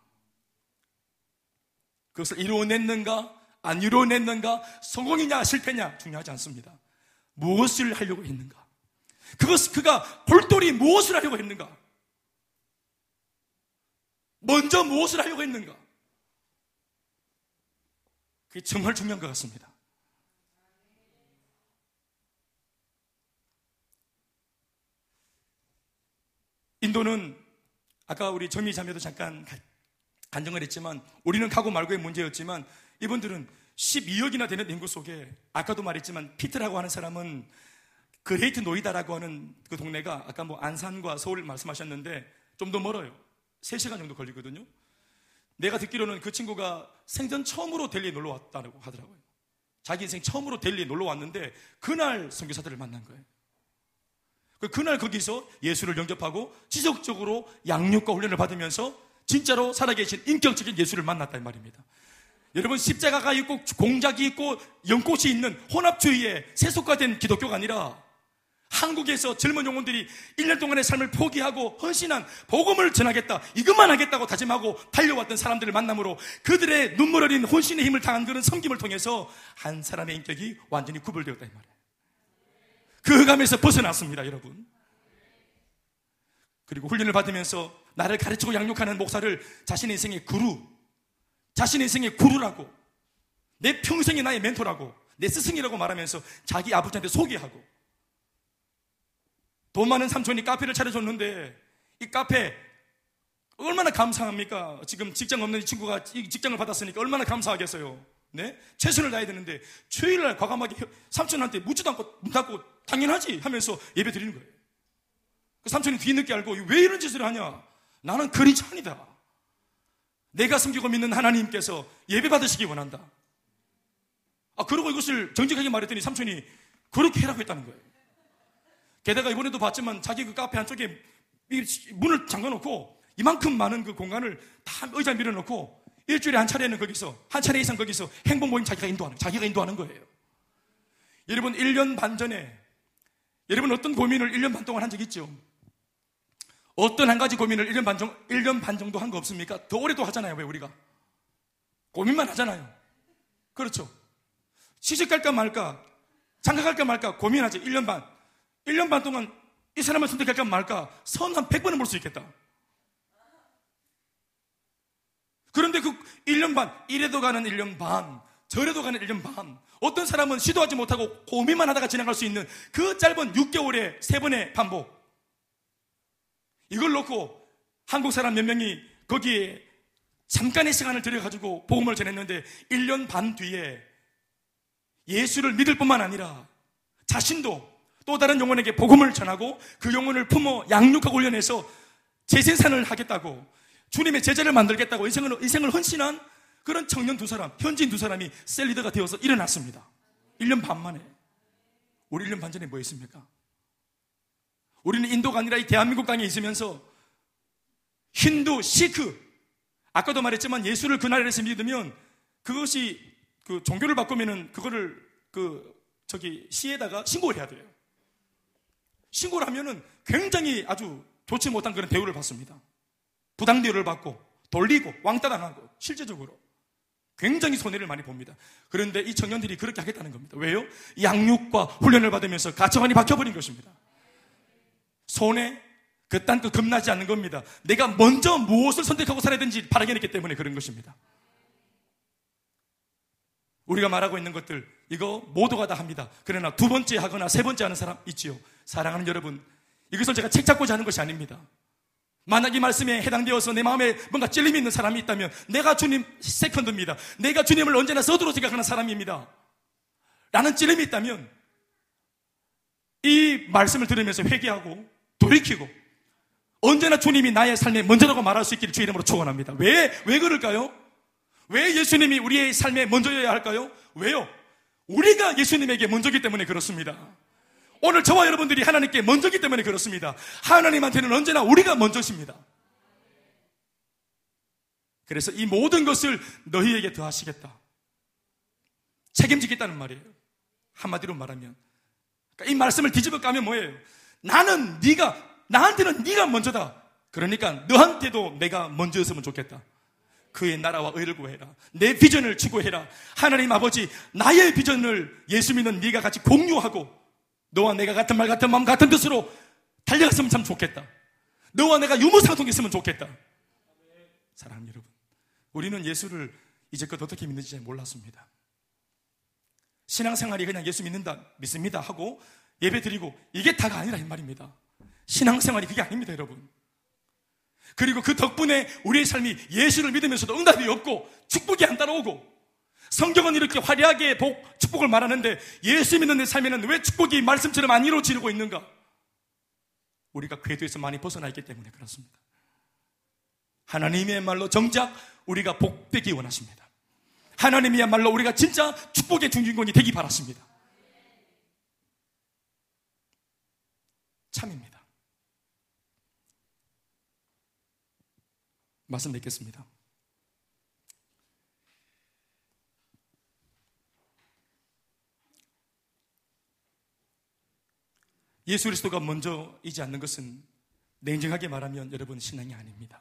그것을 이루어냈는가, 안 이루어냈는가, 성공이냐 실패냐 중요하지 않습니다. 무엇을 하려고 했는가? 그가 골똘히 무엇을 하려고 했는가? 먼저 무엇을 하려고 했는가? 그게 정말 중요한 것 같습니다. 인도는 아까 우리 정미 자매도 잠깐 간증을 했지만, 우리는 가고 말고의 문제였지만 이분들은 12억이나 되는 인구 속에, 아까도 말했지만 피트라고 하는 사람은 그레이트 노이다라고 하는 그 동네가 아까 뭐 안산과 서울 말씀하셨는데 좀 더 멀어요. 3시간 정도 걸리거든요. 내가 듣기로는 그 친구가 생전 처음으로 델리에 놀러 왔다고 하더라고요. 자기 인생 처음으로 델리에 놀러 왔는데 그날 선교사들을 만난 거예요. 그날 거기서 예수를 영접하고 지속적으로 양육과 훈련을 받으면서 진짜로 살아계신 인격적인 예수를 만났단 말입니다. 여러분, 십자가가 있고 공작이 있고 연꽃이 있는 혼합주의의 세속화된 기독교가 아니라 한국에서 젊은 영혼들이 1년 동안의 삶을 포기하고 헌신한 복음을 전하겠다, 이것만 하겠다고 다짐하고 달려왔던 사람들을 만남으로 그들의 눈물 어린 혼신의 힘을 당한 그런 섬김을 통해서 한 사람의 인격이 완전히 구별되었다 이 말이에요. 그 흑암에서 벗어났습니다, 여러분. 그리고 훈련을 받으면서 나를 가르치고 양육하는 목사를 자신의 인생의 구루라고, 내 평생이 나의 멘토라고, 내 스승이라고 말하면서 자기 아버지한테 소개하고, 돈 많은 삼촌이 카페를 차려줬는데 이 카페 얼마나 감사합니까? 지금 직장 없는 이 친구가 이 직장을 받았으니까 얼마나 감사하겠어요. 네? 최선을 다해야 되는데 주일날 과감하게 삼촌한테 묻지도 않고 문 닫고 당연하지 하면서 예배 드리는 거예요. 그 삼촌이 뒤늦게 알고 왜 이런 짓을 하냐? 나는 크리스찬이다. 내가 섬기고 믿는 하나님께서 예배 받으시기 원한다. 그러고 이것을 정직하게 말했더니 삼촌이 그렇게 해라고 했다는 거예요. 게다가 이번에도 봤지만 자기 그 카페 한쪽에 문을 잠가놓고 이만큼 많은 그 공간을 다 의자 밀어놓고 일주일에 한 차례는 거기서, 한 차례 이상 거기서 행복 모임 자기가 인도하는 거예요. 여러분, 1년 반 전에 여러분 어떤 고민을 1년 반 동안 한 적 있죠? 어떤 한 가지 고민을 1년 반 정도 한 거 없습니까? 더 오래도 하잖아요. 왜 우리가? 고민만 하잖아요. 그렇죠? 시집 갈까 말까, 장가 갈까 말까 고민하죠. 1년 반 동안 이 사람을 선택할까 말까 선 한 100번은 볼 수 있겠다. 그런데 그 1년 반, 이래도 가는 1년 반, 저래도 가는 1년 반, 어떤 사람은 시도하지 못하고 고민만 하다가 지나갈 수 있는 그 짧은 6개월의 3번의 반복, 이걸 놓고 한국 사람 몇 명이 거기에 잠깐의 시간을 들여가지고 복음을 전했는데 1년 반 뒤에 예수를 믿을 뿐만 아니라 자신도 또 다른 영혼에게 복음을 전하고 그 영혼을 품어 양육하고 훈련해서 재생산을 하겠다고, 주님의 제자를 만들겠다고 인생을 헌신한 그런 청년 2사람, 현지인 2사람이 셀리더가 되어서 일어났습니다. 1년 반 만에. 우리 1년 반 전에 뭐 했습니까? 우리는 인도가 아니라 이 대한민국 땅에 있으면서 힌두, 시크, 아까도 말했지만 예수를 그 나라에서 믿으면 그것이 그 종교를 바꾸면은 그거를 시에다가 신고를 해야 돼요. 신고를 하면은 굉장히 아주 좋지 못한 그런 대우를 받습니다. 부당 대우를 받고 돌리고 왕따 당하고 실제적으로 굉장히 손해를 많이 봅니다. 그런데 이 청년들이 그렇게 하겠다는 겁니다. 왜요? 양육과 훈련을 받으면서 가치관이 바뀌어버린 것입니다. 손해, 그딴 거 겁나지 않는 겁니다. 내가 먼저 무엇을 선택하고 살아야 되는지 발견했기 때문에 그런 것입니다. 우리가 말하고 있는 것들 이거 모두가 다 합니다. 그러나 2번째 하거나 3번째 하는 사람 있지요. 사랑하는 여러분, 이것을 제가 책 잡고자 하는 것이 아닙니다. 만약 이 말씀에 해당되어서 내 마음에 뭔가 찔림이 있는 사람이 있다면 내가 주님 세컨드입니다. 내가 주님을 언제나 서두로 생각하는 사람입니다. 라는 찔림이 있다면 이 말씀을 들으면서 회개하고 돌이키고 언제나 주님이 나의 삶에 먼저라고 말할 수 있기를 주의 이름으로 축원합니다. 왜 그럴까요? 왜 예수님이 우리의 삶에 먼저여야 할까요? 왜요? 우리가 예수님에게 먼저기 때문에 그렇습니다. 오늘 저와 여러분들이 하나님께 먼저기 때문에 그렇습니다. 하나님한테는 언제나 우리가 먼저십니다. 그래서 이 모든 것을 너희에게 더하시겠다. 책임지겠다는 말이에요. 한마디로 말하면. 그러니까 이 말씀을 뒤집어 까면 뭐예요? 나한테는 네가 먼저다. 그러니까 너한테도 내가 먼저였으면 좋겠다. 그의 나라와 의를 구해라. 내 비전을 추구해라. 하나님 아버지, 나의 비전을 예수 믿는 네가 같이 공유하고 너와 내가 같은 말, 같은 마음, 같은 뜻으로 달려갔으면 참 좋겠다. 너와 내가 유무상통했으면 좋겠다. 사랑하는 여러분, 우리는 예수를 이제껏 어떻게 믿는지 잘 몰랐습니다. 신앙생활이 그냥 예수 믿습니다 하고 예배 드리고 이게 다가 아니라 이 말입니다. 신앙생활이 그게 아닙니다, 여러분. 그리고 그 덕분에 우리의 삶이 예수를 믿으면서도 응답이 없고 축복이 안 따라오고, 성경은 이렇게 화려하게 축복을 말하는데 예수 믿는 내 삶에는 왜 축복이 말씀처럼 안 이루어지고 있는가? 우리가 궤도에서 많이 벗어나 있기 때문에 그렇습니다. 하나님의 말로 정작 우리가 복되기 원하십니다. 하나님이야말로 우리가 진짜 축복의 주인공이 되기 바라십니다. 참입니다. 말씀 맺겠습니다. 예수 그리스도가 먼저이지 않는 것은 냉정하게 말하면 여러분 신앙이 아닙니다.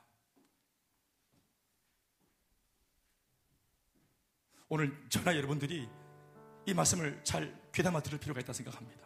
오늘 저나 여러분들이 이 말씀을 잘 귀담아 들을 필요가 있다고 생각합니다.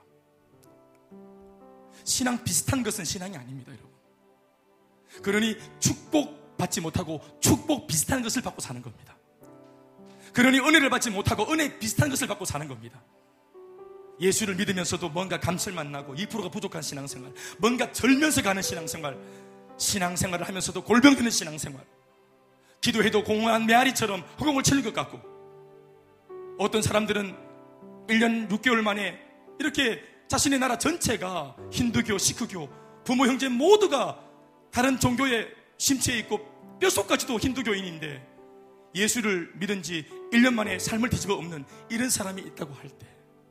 신앙 비슷한 것은 신앙이 아닙니다, 여러분. 그러니 축복 받지 못하고 축복 비슷한 것을 받고 사는 겁니다. 그러니 은혜를 받지 못하고 은혜 비슷한 것을 받고 사는 겁니다. 예수를 믿으면서도 뭔가 감칠맛 나고 2%가 부족한 신앙생활, 뭔가 절면서 가는 신앙생활, 신앙생활을 하면서도 골병드는 신앙생활, 기도해도 공허한 메아리처럼 허공을 치는 것 같고, 어떤 사람들은 1년 6개월 만에 이렇게 자신의 나라 전체가 힌두교, 시크교, 부모 형제 모두가 다른 종교에 심취해 있고 뼛속까지도 힌두교인인데 예수를 믿은 지 1년 만에 삶을 뒤집어 엎는 이런 사람이 있다고 할 때,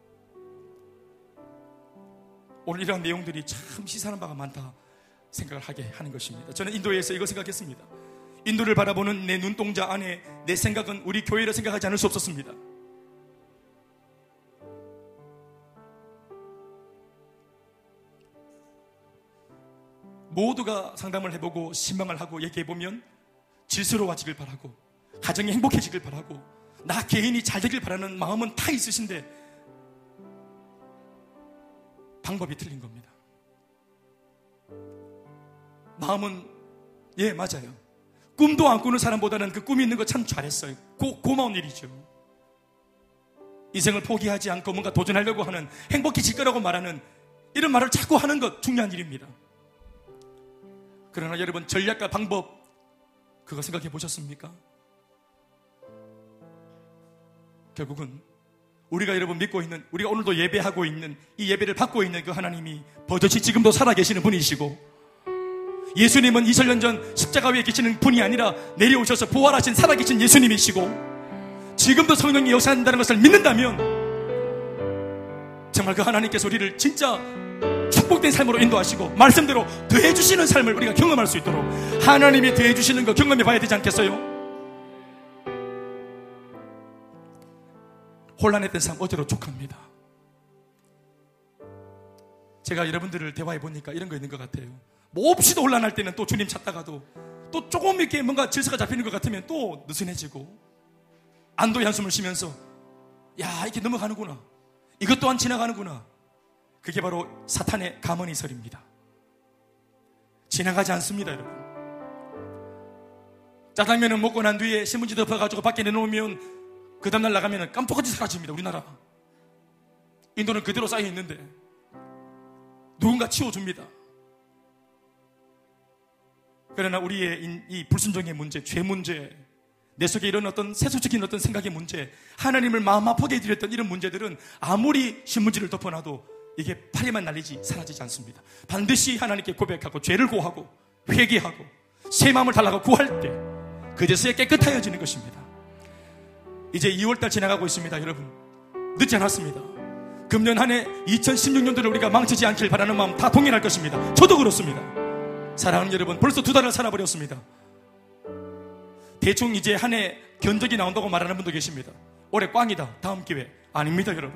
오늘 이러한 내용들이 참 시사하는 바가 많다 생각을 하게 하는 것입니다. 저는 인도에서 이거 생각했습니다. 인도를 바라보는 내 눈동자 안에 내 생각은 우리 교회를 생각하지 않을 수 없었습니다. 모두가 상담을 해보고 신방을 하고 얘기해보면 질서로워지길 바라고 가정이 행복해지길 바라고 나 개인이 잘 되길 바라는 마음은 다 있으신데 방법이 틀린 겁니다. 마음은 맞아요. 꿈도 안 꾸는 사람보다는 그 꿈이 있는 거 참 잘했어요. 고마운 일이죠. 인생을 포기하지 않고 뭔가 도전하려고 하는, 행복해질 거라고 말하는 이런 말을 자꾸 하는 것 중요한 일입니다. 그러나 여러분, 전략과 방법 그거 생각해 보셨습니까? 결국은 우리가 여러분 믿고 있는, 우리가 오늘도 예배하고 있는 이 예배를 받고 있는 그 하나님이 버젓이 지금도 살아계시는 분이시고, 예수님은 2000년 전 십자가 위에 계시는 분이 아니라 내려오셔서 부활하신 살아계신 예수님이시고, 지금도 성령이 역사한다는 것을 믿는다면 정말 그 하나님께서 우리를 진짜 축복된 삶으로 인도하시고 말씀대로 더해주시는 삶을 우리가 경험할 수 있도록 하나님이 더해주시는 거 경험해 봐야 되지 않겠어요? 혼란했던 삶 어디로 족합니다. 제가 여러분들을 대화해 보니까 이런 거 있는 것 같아요. 몹시도 혼란할 때는 또 주님 찾다가도 또 조금 이렇게 뭔가 질서가 잡히는 것 같으면 또 느슨해지고 안도의 한숨을 쉬면서 야, 이렇게 넘어가는구나, 이것 또한 지나가는구나. 그게 바로 사탄의 가머니설입니다. 지나가지 않습니다, 여러분. 짜장면을 먹고 난 뒤에 신문지 덮어가지고 밖에 내놓으면 그 다음날 나가면 깜빡하지 사라집니다. 우리나라. 인도는 그대로 쌓여 있는데 누군가 치워줍니다. 그러나 우리의 이 불순종의 문제, 죄 문제, 내 속에 이런 어떤 세속적인 어떤 생각의 문제, 하나님을 마음 아프게 해드렸던 이런 문제들은 아무리 신문지를 덮어놔도 이게 파리만 날리지 사라지지 않습니다. 반드시 하나님께 고백하고 죄를 고하고 회개하고 새 마음을 달라고 구할 때 그제서야 깨끗해지는 것입니다. 이제 2월달 지나가고 있습니다. 여러분, 늦지 않았습니다. 금년 한 해 2016년도를 우리가 망치지 않길 바라는 마음 다 동일할 것입니다. 저도 그렇습니다. 사랑하는 여러분, 벌써 2달을 살아버렸습니다. 대충 이제 한 해 견적이 나온다고 말하는 분도 계십니다. 올해 꽝이다, 다음 기회. 아닙니다, 여러분.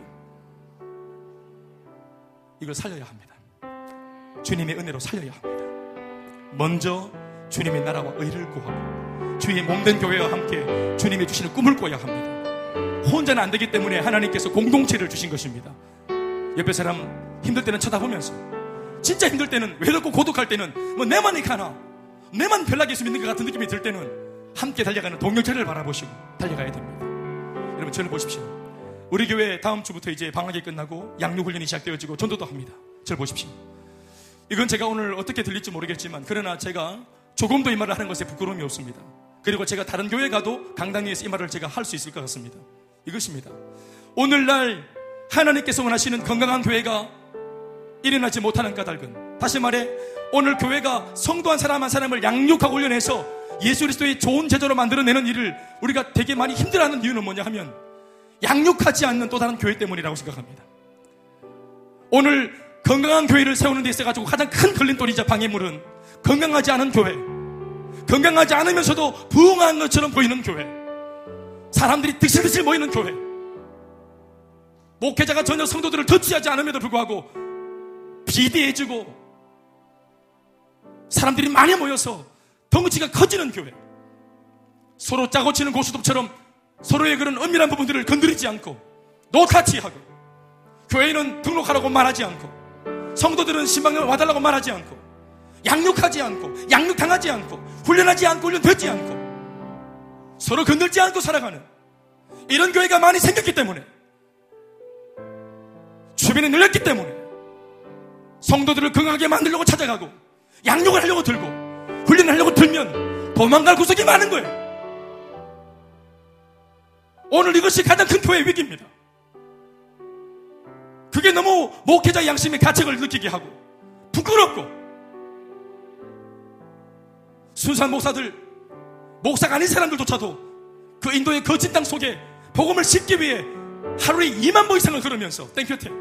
이걸 살려야 합니다. 주님의 은혜로 살려야 합니다. 먼저 주님의 나라와 의를 구하고 주의 몸된 교회와 함께 주님이 주시는 꿈을 꿔야 합니다. 혼자는 안 되기 때문에 하나님께서 공동체를 주신 것입니다. 옆에 사람 힘들 때는 쳐다보면서, 진짜 힘들 때는, 외롭고 고독할 때는 뭐 내만이 가나, 내만 별나게 수 있는 것 같은 느낌이 들 때는 함께 달려가는 동역자를 바라보시고 달려가야 됩니다. 여러분, 저를 보십시오. 우리 교회 다음 주부터 이제 방학이 끝나고 양육훈련이 시작되어지고 전도도 합니다. 저를 보십시오. 이건 제가 오늘 어떻게 들릴지 모르겠지만, 그러나 제가 조금도 이 말을 하는 것에 부끄러움이 없습니다. 그리고 제가 다른 교회 가도 강당에서 이 말을 제가 할 수 있을 것 같습니다. 이것입니다. 오늘날 하나님께서 원하시는 건강한 교회가 일어나지 못하는 까닭은, 다시 말해 오늘 교회가 성도 한 사람 한 사람을 양육하고 훈련해서 예수 그리스도의 좋은 제자로 만들어내는 일을 우리가 되게 많이 힘들어하는 이유는 뭐냐 하면, 양육하지 않는 또 다른 교회 때문이라고 생각합니다. 오늘 건강한 교회를 세우는 데 있어가지고 가장 큰 걸림돌이자 방해물은 건강하지 않은 교회, 건강하지 않으면서도 부흥한 것처럼 보이는 교회, 사람들이 득실득실 모이는 교회, 목회자가 전혀 성도들을 터치하지 않음에도 불구하고 비대해지고 사람들이 많이 모여서 덩치가 커지는 교회, 서로 짜고 치는 고수톱처럼 서로의 그런 은밀한 부분들을 건드리지 않고 노타치하고, 교회는 등록하라고 말하지 않고, 성도들은 신방에 와달라고 말하지 않고, 양육하지 않고, 양육당하지 않고, 훈련하지 않고, 훈련되지 않고, 서로 건들지 않고 살아가는 이런 교회가 많이 생겼기 때문에, 주변에 늘렸기 때문에 성도들을 건강하게 만들려고 찾아가고 양육을 하려고 들고 훈련을 하려고 들면 도망갈 구석이 많은 거예요. 오늘 이것이 가장 큰 교회의 위기입니다. 그게 너무 목회자 양심의 가책을 느끼게 하고 부끄럽고, 순수한 목사들, 목사가 아닌 사람들조차도 그 인도의 거친 땅 속에 복음을 심기 위해 하루에 2만 보 이상을 걸으면서 땡볕에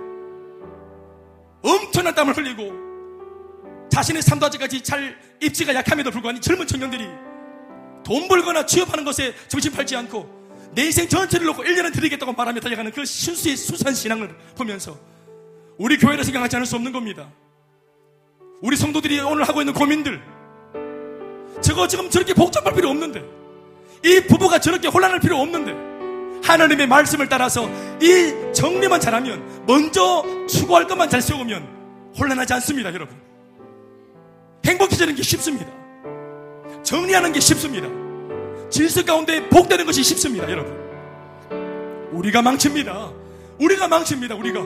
엄청난 땀을 흘리고 자신의 삶도 아직까지 잘 입지가 약함에도 불구하고 이 젊은 청년들이 돈 벌거나 취업하는 것에 정신 팔지 않고 내 인생 전체를 놓고 1년은 드리겠다고 말하며 달려가는 그 순수의 순수한 신앙을 보면서 우리 교회를 생각하지 않을 수 없는 겁니다. 우리 성도들이 오늘 하고 있는 고민들, 저거 지금 저렇게 복잡할 필요 없는데, 이 부부가 저렇게 혼란할 필요 없는데, 하나님의 말씀을 따라서 이 정리만 잘하면, 먼저 추구할 것만 잘 세우면 혼란하지 않습니다. 여러분, 행복해지는 게 쉽습니다. 정리하는 게 쉽습니다. 질서 가운데 복되는 것이 쉽습니다. 여러분, 우리가 망칩니다. 우리가 망칩니다. 우리가.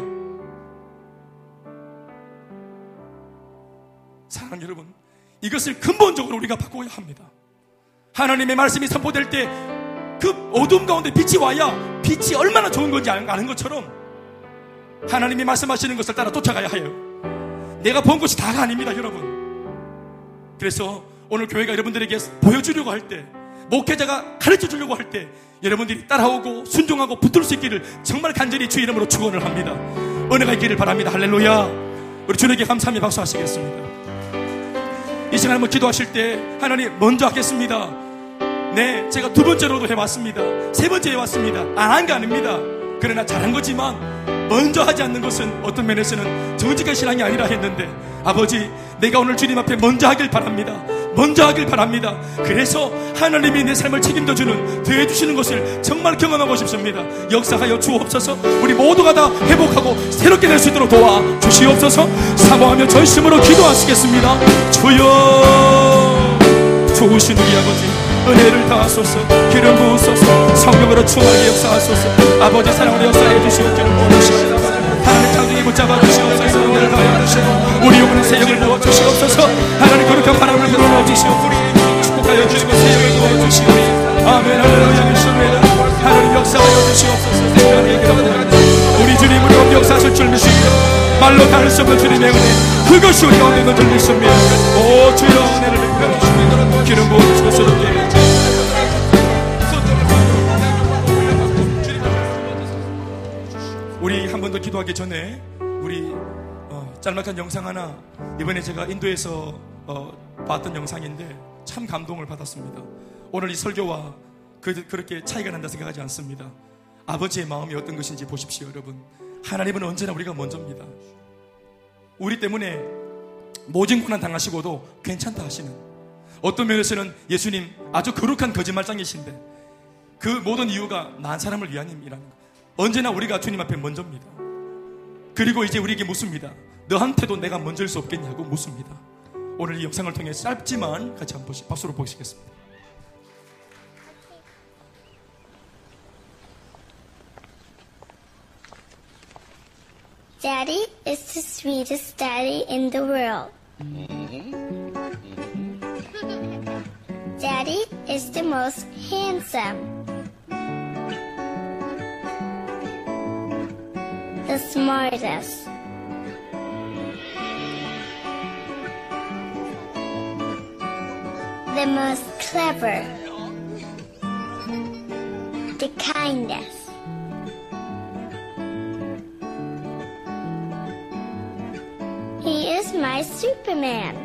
사랑하는 여러분, 이것을 근본적으로 우리가 바꿔야 합니다. 하나님의 말씀이 선포될 때 그 어둠 가운데 빛이 와야 빛이 얼마나 좋은 건지 아는 것처럼 하나님이 말씀하시는 것을 따라 쫓아가야 해요. 내가 본 것이 다가 아닙니다. 여러분, 그래서 오늘 교회가 여러분들에게 보여주려고 할 때, 목회자가 가르쳐주려고 할 때 여러분들이 따라오고 순종하고 붙들 수 있기를 정말 간절히 주의 이름으로 축원을 합니다. 은혜가 있기를 바랍니다. 할렐루야. 우리 주님께 감사하며 박수하시겠습니다. 이 시간 한번 기도하실 때 하나님 먼저 하겠습니다. 네, 제가 2번째로도 해왔습니다. 3번째 해왔습니다. 안 한 게 아닙니다. 그러나 잘한 거지만 먼저 하지 않는 것은 어떤 면에서는 정직한 신앙이 아니라 했는데, 아버지, 내가 오늘 주님 앞에 먼저 하길 바랍니다. 먼저 하길 바랍니다. 그래서 하나님이 내 삶을 책임져주는, 대해주시는 것을 정말 경험하고 싶습니다. 역사하여 주옵소서. 우리 모두가 다 회복하고 새롭게 될 수 있도록 도와 주시옵소서. 사모하며 전심으로 기도하시겠습니다. 주여, 좋으신 우리 아버지, 은혜를 다하소서. 기름 부으소서. 성령으로 충만하게 역사하소서. 아버지, 사랑으로 역사해 주시옵기를 원하십니다. 하나님 창조기 붙잡아 주시옵소서. 은혜를 다하여 주시고 우리 영혼의 새역을 부어 주시옵소서. 하나님 거룩한 바람을 불어넣어 주시옵고 축복하여 주시고 새역을 부어 주시오. 아멘. 할렐루야. 믿습니다. 하나님 역사하여 주시옵소서. 우리 주님으로 역사하실 줄 믿습니다. 말로 다할 수 없는 주님의 은혜, 그것이 우리 가운데 있는 줄 믿습니다. 오 주여, 은혜를 베풀어 주시옵소서. 기름 부어 주시옵소서. 기도하기 전에 우리 짤막한 영상 하나, 이번에 제가 인도에서 봤던 영상인데 참 감동을 받았습니다. 오늘 이 설교와 그렇게 차이가 난다 생각하지 않습니다. 아버지의 마음이 어떤 것인지 보십시오. 여러분, 하나님은 언제나 우리가 먼저입니다. 우리 때문에 모진 고난 당하시고도 괜찮다 하시는, 어떤 면에서는 예수님 아주 거룩한 거짓말장이신데 그 모든 이유가 난 사람을 위함이라는 것. 언제나 우리가 주님 앞에 먼저입니다. 그리고 이제 우리에게 묻습니다. 너한테도 내가 먼저일 수 없겠냐고 묻습니다. 오늘 이 영상을 통해 짧지만 같이 한번 박수로 보시겠습니다. Daddy is the sweetest daddy in the world. Daddy is the most handsome, the smartest, the most clever, the kindest. He is my Superman.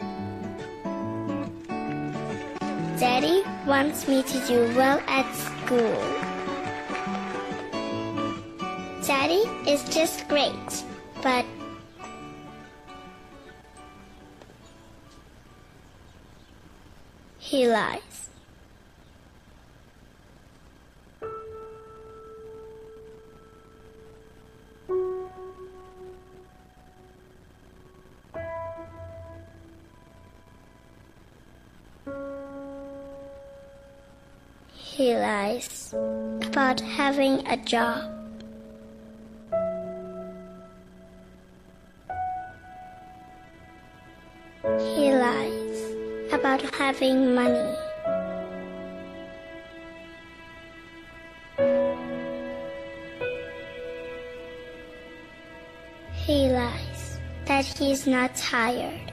Daddy wants me to do well at school. Daddy is just great, but he lies. He lies about having a job. He lies about having money. He lies that he's not tired.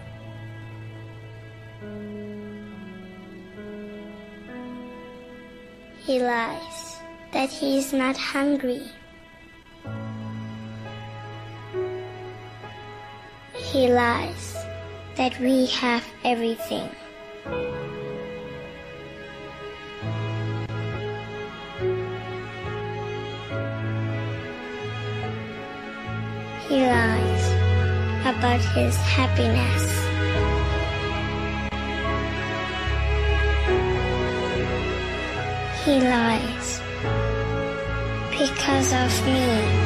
He lies that he's not hungry. He lies that we have everything. He lies about his happiness. He lies because of me.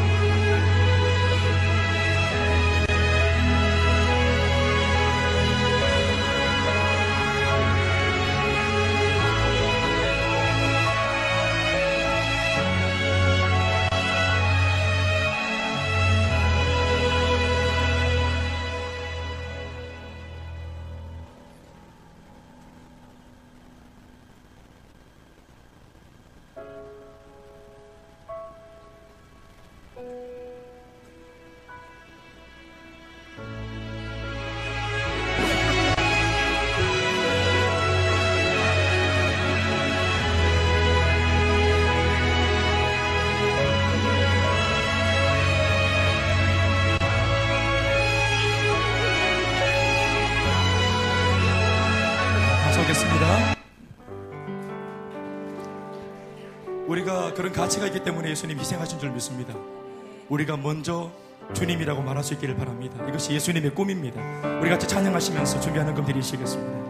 우리가 그런 가치가 있기 때문에 예수님 희생하신 줄 믿습니다. 우리가 먼저 주님이라고 말할 수 있기를 바랍니다. 이것이 예수님의 꿈입니다. 우리 같이 찬양하시면서 준비하는 금 드리시겠습니다.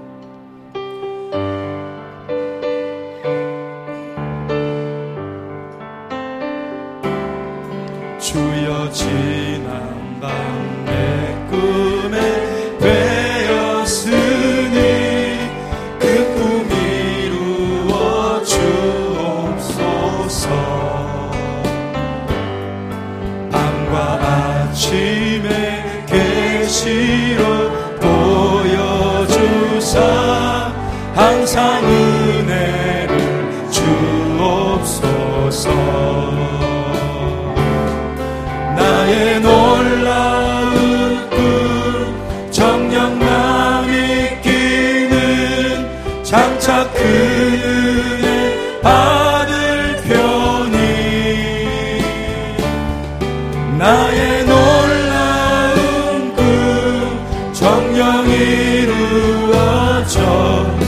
주여 지난 밤 내 꿈에 되었으니 그 꿈 이루어 주옵소서. 밤과 아침에 계시로 보여주사 항상 은혜를 주옵소서. 나의 놀라운 꿈 정녕 나 믿기는 장차 그